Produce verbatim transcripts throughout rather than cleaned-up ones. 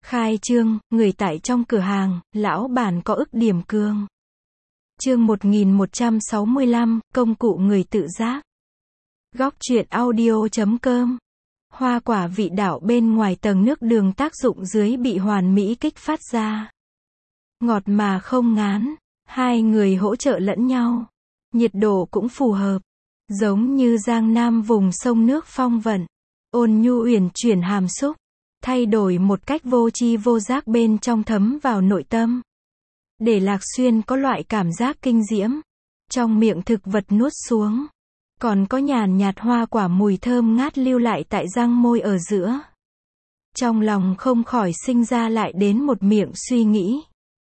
Khai trương, người tại trong cửa hàng, lão bản có ức điểm cương. Chương một nghìn một trăm sáu mươi lăm, công cụ người tự giác. Góc truyện audio chấm com. Hoa quả vị đạo bên ngoài tầng nước đường tác dụng dưới bị hoàn mỹ kích phát ra. Ngọt mà không ngán, hai người hỗ trợ lẫn nhau. Nhiệt độ cũng phù hợp, giống như giang nam vùng sông nước phong vận, ôn nhu uyển chuyển hàm xúc, thay đổi một cách vô tri vô giác bên trong thấm vào nội tâm. Để Lạc Xuyên có loại cảm giác kinh diễm, trong miệng thực vật nuốt xuống, còn có nhàn nhạt hoa quả mùi thơm ngát lưu lại tại răng môi ở giữa. Trong lòng không khỏi sinh ra lại đến một miệng suy nghĩ.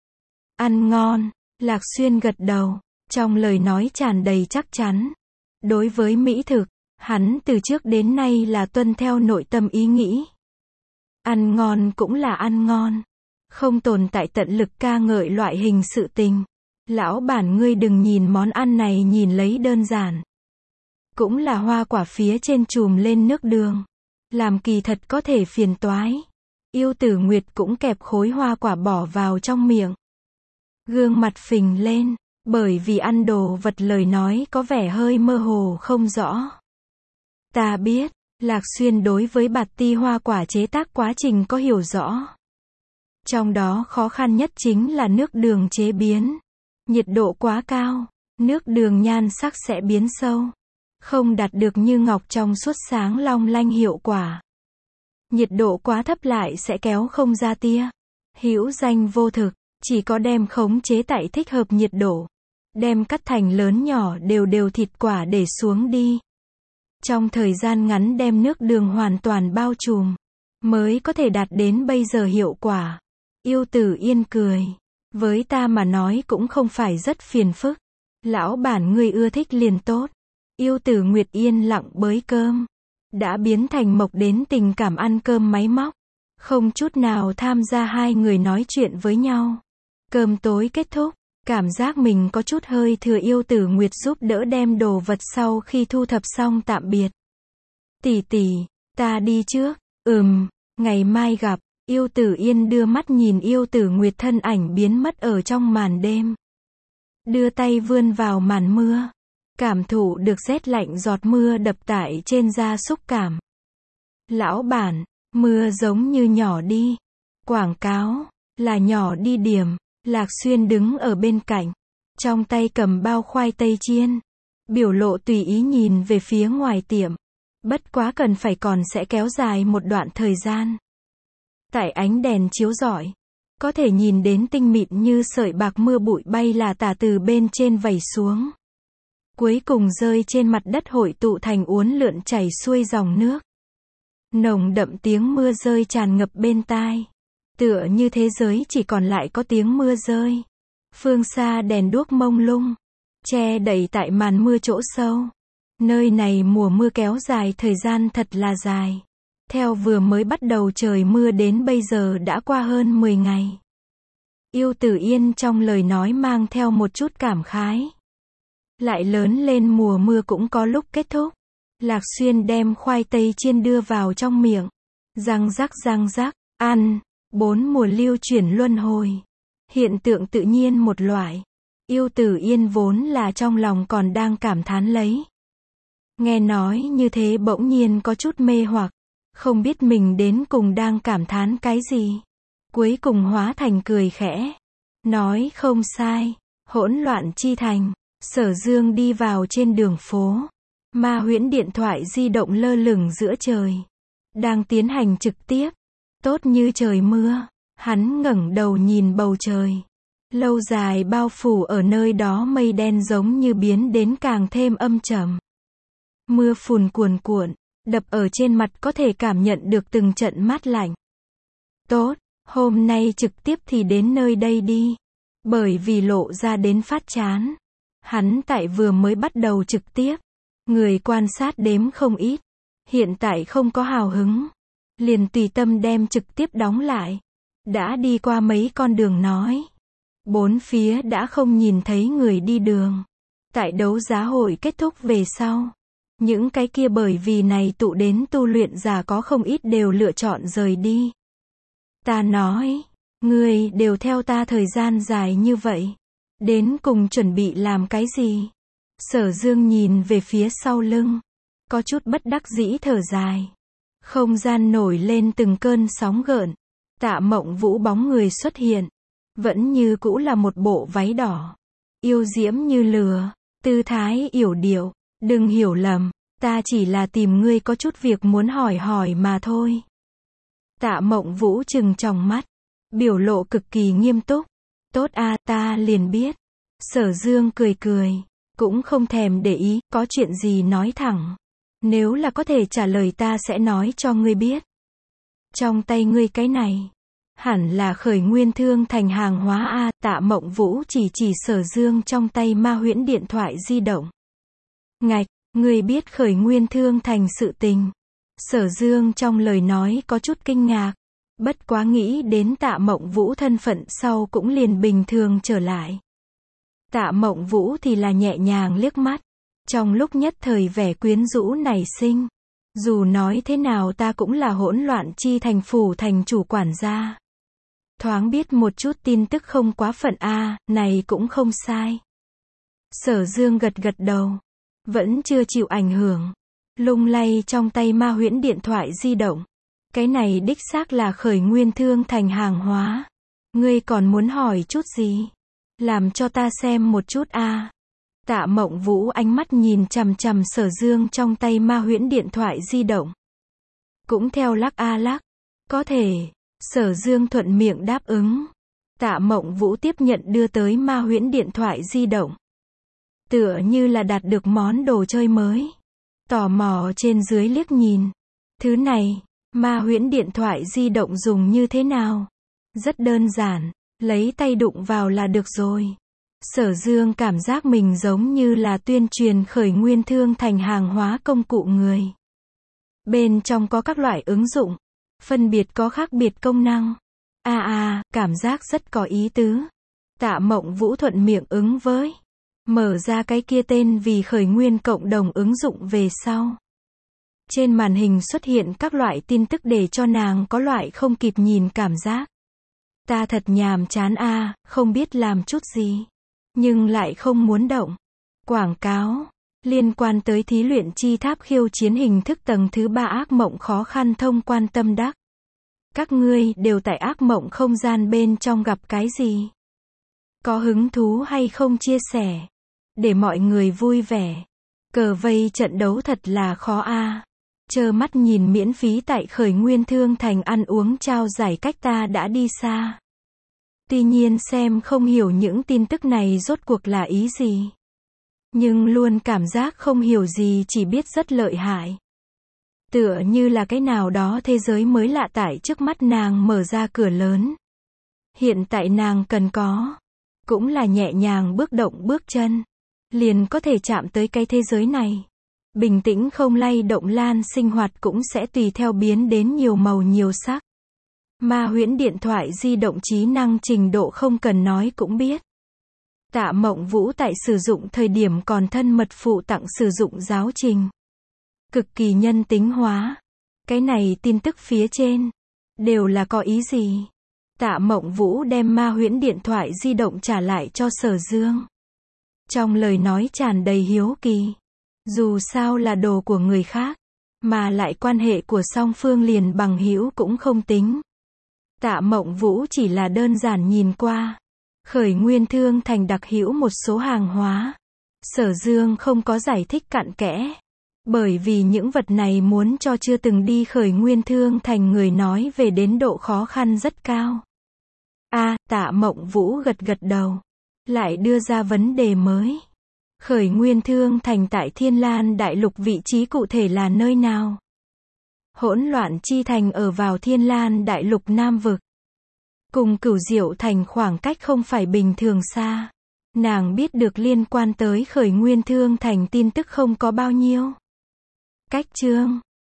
Ăn ngon, Lạc Xuyên gật đầu, trong lời nói tràn đầy chắc chắn. Đối với mỹ thực, hắn từ trước đến nay là tuân theo nội tâm ý nghĩ. Ăn ngon cũng là ăn ngon, không tồn tại tận lực ca ngợi loại hình sự tình. Lão bản ngươi đừng nhìn món ăn này nhìn lấy đơn giản. Cũng là hoa quả phía trên chùm lên nước đường. Làm kỳ thật có thể phiền toái. Yêu Tử Nguyệt cũng kẹp khối hoa quả bỏ vào trong miệng. Gương mặt phình lên, bởi vì ăn đồ vật lời nói có vẻ hơi mơ hồ không rõ. Ta biết, Lạc Xuyên đối với bạt ti hoa quả chế tác quá trình có hiểu rõ. Trong đó khó khăn nhất chính là nước đường chế biến. Nhiệt độ quá cao, nước đường nhan sắc sẽ biến sâu. Không đạt được như ngọc trong suốt sáng long lanh hiệu quả. Nhiệt độ quá thấp lại sẽ kéo không ra tia. Hữu danh vô thực, chỉ có đem khống chế tại thích hợp nhiệt độ. Đem cắt thành lớn nhỏ đều đều thịt quả để xuống đi. Trong thời gian ngắn đem nước đường hoàn toàn bao trùm, mới có thể đạt đến bây giờ hiệu quả. Yêu Tử Yên cười. Với ta mà nói cũng không phải rất phiền phức. Lão bản ngươi ưa thích liền tốt. Yêu Tử Nguyệt yên lặng bới cơm. Đã biến thành mộc đến tình cảm ăn cơm máy móc. Không chút nào tham gia hai người nói chuyện với nhau. Cơm tối kết thúc. Cảm giác mình có chút hơi thừa Yêu Tử Nguyệt giúp đỡ đem đồ vật sau khi thu thập xong tạm biệt. Tỷ tỷ, ta đi trước. Ừm, ngày mai gặp. Yêu Tử Yên đưa mắt nhìn Yêu Tử Nguyệt thân ảnh biến mất ở trong màn đêm. Đưa tay vươn vào màn mưa. Cảm thụ được rét lạnh giọt mưa đập tại trên da xúc cảm. Lão bản, mưa giống như nhỏ đi. Quảng cáo, là nhỏ đi điểm. Lạc Xuyên đứng ở bên cạnh. Trong tay cầm bao khoai tây chiên. Biểu lộ tùy ý nhìn về phía ngoài tiệm. Bất quá cần phải còn sẽ kéo dài một đoạn thời gian. Tại ánh đèn chiếu rọi, có thể nhìn đến tinh mịn như sợi bạc mưa bụi bay là tả từ bên trên vẩy xuống. Cuối cùng rơi trên mặt đất hội tụ thành uốn lượn chảy xuôi dòng nước. Nồng đậm tiếng mưa rơi tràn ngập bên tai. Tựa như thế giới chỉ còn lại có tiếng mưa rơi. Phương xa đèn đuốc mông lung, che đậy tại màn mưa chỗ sâu. Nơi này mùa mưa kéo dài thời gian thật là dài. Theo vừa mới bắt đầu trời mưa đến bây giờ đã qua hơn mười ngày. Yêu Tử Yên trong lời nói mang theo một chút cảm khái. Lại lớn lên mùa mưa cũng có lúc kết thúc. Lạc Xuyên đem khoai tây chiên đưa vào trong miệng. Răng rắc răng rắc, ăn. Bốn mùa lưu chuyển luân hồi. Hiện tượng tự nhiên một loại. Yêu Tử Yên vốn là trong lòng còn đang cảm thán lấy. Nghe nói như thế bỗng nhiên có chút mê hoặc. Không biết mình đến cùng đang cảm thán cái gì. Cuối cùng hóa thành cười khẽ. Nói không sai. Hỗn loạn chi thành. Sở Dương đi vào trên đường phố. Ma huyễn điện thoại di động lơ lửng giữa trời. Đang tiến hành trực tiếp. Tốt như trời mưa. Hắn ngẩng đầu nhìn bầu trời. Lâu dài bao phủ ở nơi đó mây đen giống như biến đến càng thêm âm trầm. Mưa phùn cuồn cuộn. Đập ở trên mặt có thể cảm nhận được từng trận mát lạnh. Tốt, hôm nay trực tiếp thì đến nơi đây đi. Bởi vì lộ ra đến phát chán. Hắn tại vừa mới bắt đầu trực tiếp. Người quan sát đếm không ít. Hiện tại không có hào hứng. Liền tùy tâm đem trực tiếp đóng lại. Đã đi qua mấy con đường nói. Bốn phía đã không nhìn thấy người đi đường. Tại đấu giá hội kết thúc về sau. Những cái kia bởi vì này tụ đến tu luyện giả có không ít đều lựa chọn rời đi. Ta nói, ngươi đều theo ta thời gian dài như vậy. Đến cùng chuẩn bị làm cái gì? Sở Dương nhìn về phía sau lưng. Có chút bất đắc dĩ thở dài. Không gian nổi lên từng cơn sóng gợn. Tạ Mộng Vũ bóng người xuất hiện. Vẫn như cũ là một bộ váy đỏ. Yêu diễm như lửa. Tư thái yểu điệu. Đừng hiểu lầm. Ta chỉ là tìm ngươi có chút việc muốn hỏi hỏi mà thôi. Tạ Mộng Vũ trừng tròng mắt. Biểu lộ cực kỳ nghiêm túc. Tốt a, ta liền biết. Sở Dương cười cười. Cũng không thèm để ý, có chuyện gì nói thẳng. Nếu là có thể trả lời ta sẽ nói cho ngươi biết. Trong tay ngươi cái này. Hẳn là khởi nguyên thương thành hàng hóa a. Tạ Mộng Vũ chỉ chỉ Sở Dương trong tay ma huyễn điện thoại di động. Ngạch, ngươi biết khởi nguyên thương thành sự tình. Sở Dương trong lời nói có chút kinh ngạc. Bất quá nghĩ đến Tạ Mộng Vũ thân phận sau cũng liền bình thường trở lại. Tạ Mộng Vũ thì là nhẹ nhàng liếc mắt. Trong lúc nhất thời vẻ quyến rũ nảy sinh. Dù nói thế nào ta cũng là hỗn loạn chi thành phủ thành chủ quản gia. Thoáng biết một chút tin tức không quá phận a, này cũng không sai. Sở Dương gật gật đầu. Vẫn chưa chịu ảnh hưởng. Lung lay trong tay ma huyễn điện thoại di động. Cái này đích xác là khởi nguyên thương thành hàng hóa. Ngươi còn muốn hỏi chút gì? Làm cho ta xem một chút a. Tạ Mộng Vũ ánh mắt nhìn chằm chằm Sở Dương trong tay ma huyễn điện thoại di động. Cũng theo lắc a lắc. Có thể. Sở Dương thuận miệng đáp ứng. Tạ Mộng Vũ tiếp nhận đưa tới ma huyễn điện thoại di động. Tựa như là đạt được món đồ chơi mới. Tò mò trên dưới liếc nhìn. Thứ này, ma huyễn điện thoại di động dùng như thế nào? Rất đơn giản, lấy tay đụng vào là được rồi. Sở Dương cảm giác mình giống như là tuyên truyền khởi nguyên thương thành hàng hóa công cụ người. Bên trong có các loại ứng dụng, phân biệt có khác biệt công năng. A a, cảm giác rất có ý tứ. Tạ Mộng Vũ thuận miệng ứng với. Mở ra cái kia tên vì khởi nguyên cộng đồng ứng dụng về sau. Trên màn hình xuất hiện các loại tin tức để cho nàng có loại không kịp nhìn cảm giác. Ta thật nhàm chán a, không biết làm chút gì. Nhưng lại không muốn động. Quảng cáo. Liên quan tới thí luyện chi tháp khiêu chiến hình thức tầng thứ ba ác mộng khó khăn thông quan tâm đắc. Các ngươi đều tại ác mộng không gian bên trong gặp cái gì? Có hứng thú hay không chia sẻ? Để mọi người vui vẻ. Cờ vây trận đấu thật là khó a. Trơ mắt nhìn miễn phí tại khởi nguyên thương thành ăn uống trao giải cách ta đã đi xa. Tuy nhiên xem không hiểu những tin tức này rốt cuộc là ý gì. Nhưng luôn cảm giác không hiểu gì, chỉ biết rất lợi hại. Tựa như là cái nào đó thế giới mới lạ tại trước mắt nàng mở ra cửa lớn. Hiện tại nàng cần có. Cũng là nhẹ nhàng bước động bước chân. Liền có thể chạm tới cái thế giới này. Bình tĩnh không lay động lan sinh hoạt cũng sẽ tùy theo biến đến nhiều màu nhiều sắc. Ma huyễn điện thoại di động trí năng trình độ không cần nói cũng biết. Tạ Mộng Vũ tại sử dụng thời điểm còn thân mật phụ tặng sử dụng giáo trình. Cực kỳ nhân tính hóa. Cái này tin tức phía trên. Đều là có ý gì? Tạ Mộng Vũ đem ma huyễn điện thoại di động trả lại cho Sở Dương. Trong lời nói tràn đầy hiếu kỳ. Dù sao là đồ của người khác. Mà lại quan hệ của song phương liền bằng hữu cũng không tính. Tạ Mộng Vũ chỉ là đơn giản nhìn qua. Khởi nguyên thương thành đặc hữu một số hàng hóa. Sở Dương không có giải thích cặn kẽ. Bởi vì những vật này muốn cho chưa từng đi khởi nguyên thương thành người nói về đến độ khó khăn rất cao. A, Tạ Mộng Vũ gật gật đầu. Lại đưa ra vấn đề mới. Khởi nguyên thương thành tại Thiên Lan Đại Lục vị trí cụ thể là nơi nào? Hỗn loạn chi thành ở vào Thiên Lan Đại Lục Nam Vực. Cùng Cửu Diệu thành khoảng cách không phải bình thường xa. Nàng biết được liên quan tới khởi nguyên thương thành tin tức không có bao nhiêu. Cách chương